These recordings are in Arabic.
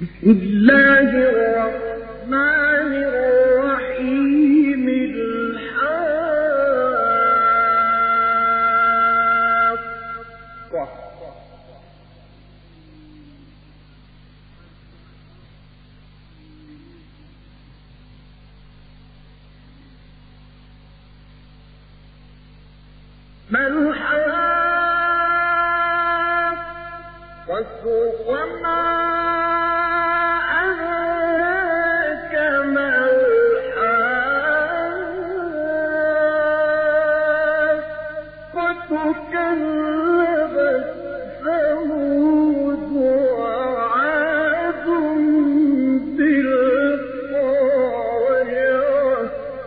بسم الله الرحمن الرحيم. الحاقة ما الحاقة وما أدراك ما الحاقة كذبت ثمود وعاد بالقارعة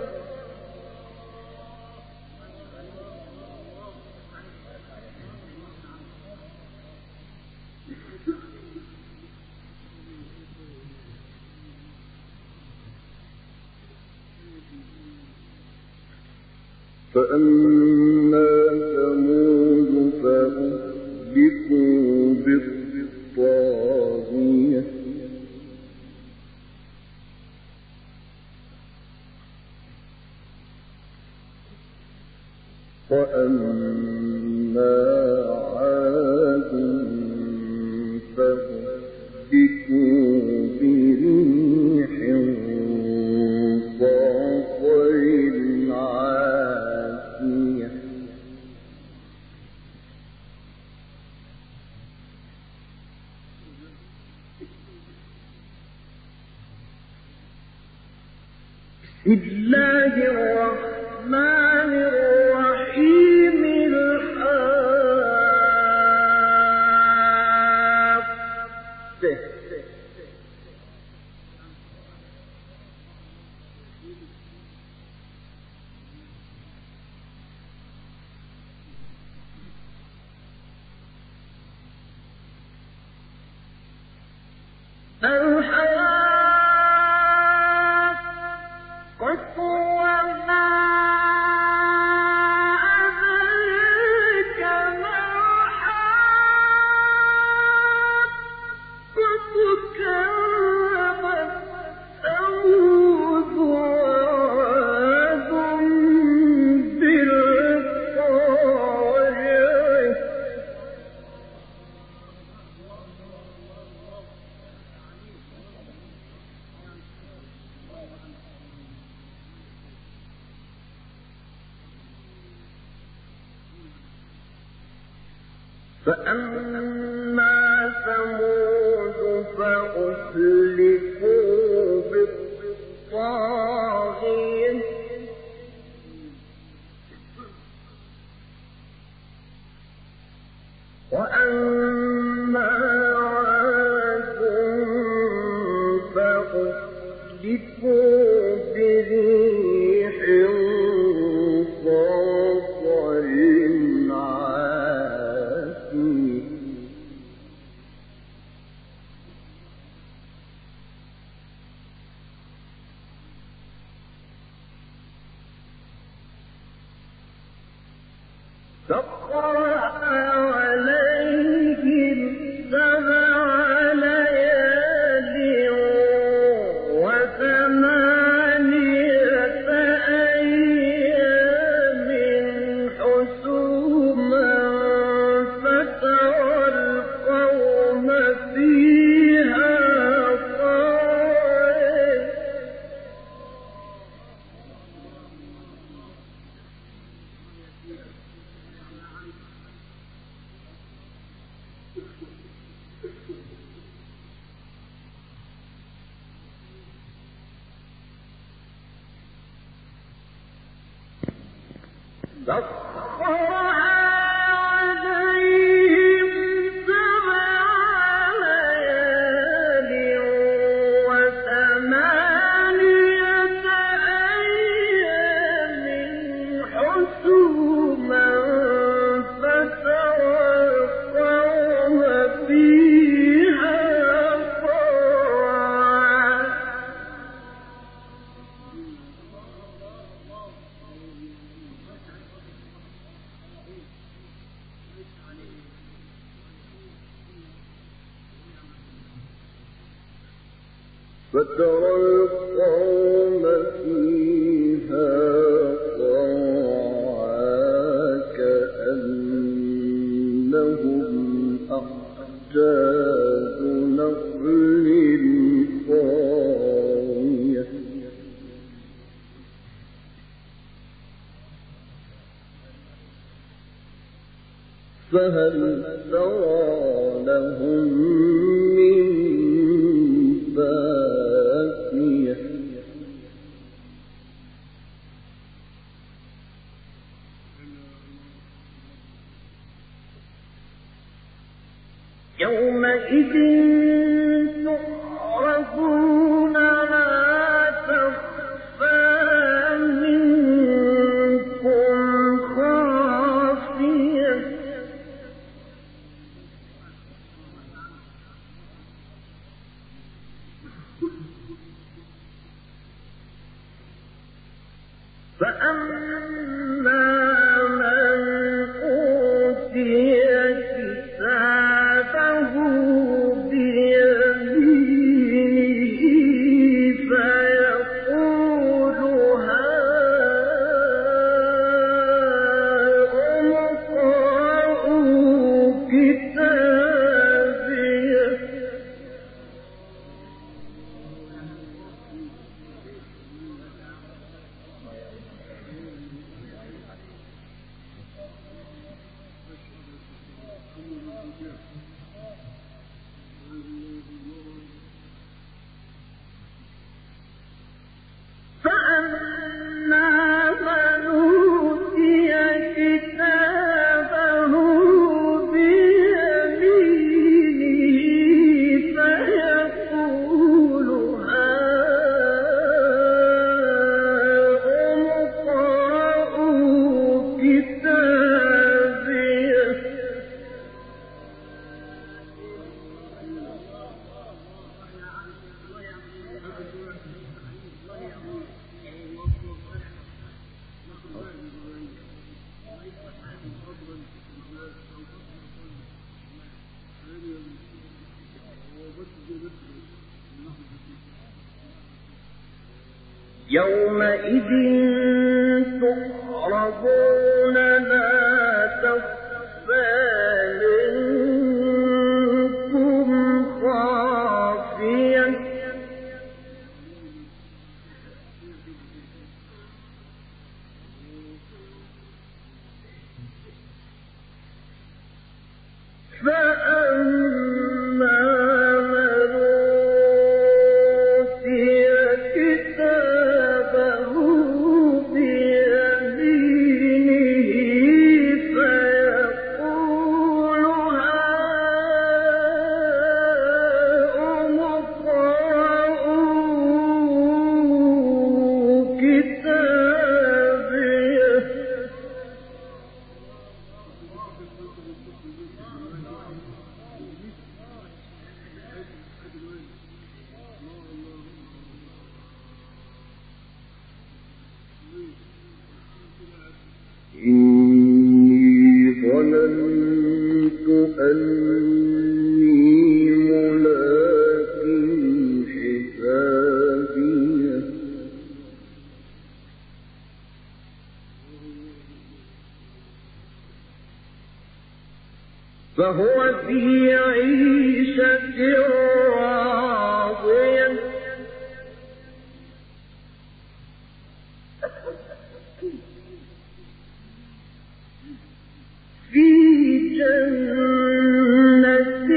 فأما ثمود فأهلكوا بالطاغية وأما عاد فأهلكوا بريح صرصر عاتية بسم الله الرحمن الرحيم. الحاقة الحاقة وما أدراك ما الحاقة كذبت ثمود وعاد بالقارعة فأما ثمود فأهلكوا بالطاغية وأما عاد فأهلكوا بريح صرصر عاتية سخرها عليهم 7 ليال و8 أيام حسوما فترى القوم فيها صرعا سخرها عليهم 7 ليال و8 أيام حسوما فترى القوم فيها صرعا فترى القوم فيها صرعى كأنهم أعجاز نخل خاوية فهل ترى لهم من باقية يومئذ تعرضون لا تخفى منكم خافية فأما من أوتي كتابه بيمينه فيقول هاؤم اقرءوا كتابيه فأما من أوتي كتابه بيمينه فيقول هاؤم اقرءوا كتابيه يومئذ تعرضون لا تخفى منكم خافية فأما من أوتي كتابه بيمينه فيقول هاؤم اقرءوا كتابيه إني ظننت أني ملاق حسابيه فهو في عيشة راضية في جنة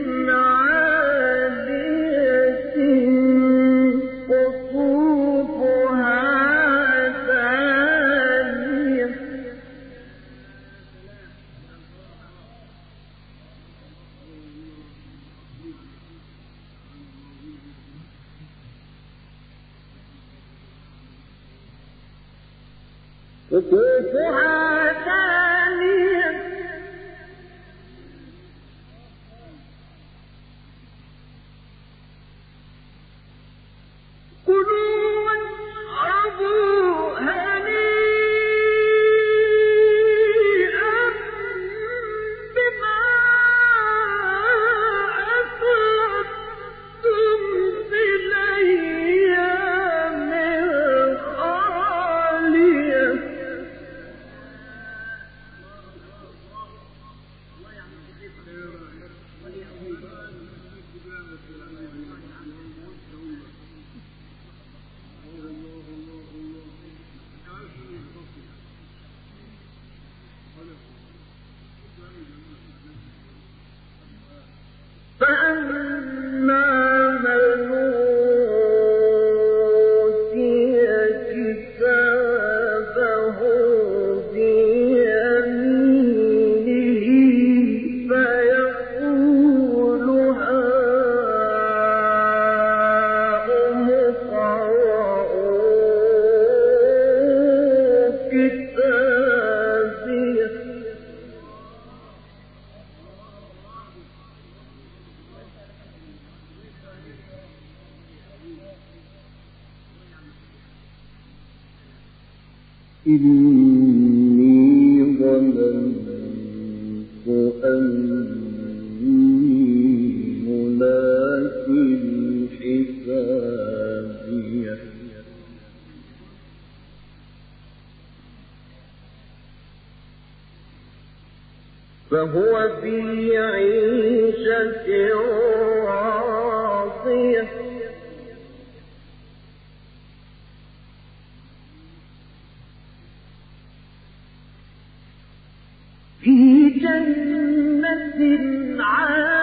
عالية قطوفها دانية قطوفها دانية كلوا واشربوا هنيئا بما أسلفتم في الأيام إني ظننت أني ملاق حسابيه فهو في عيشة راضية في جنة عالية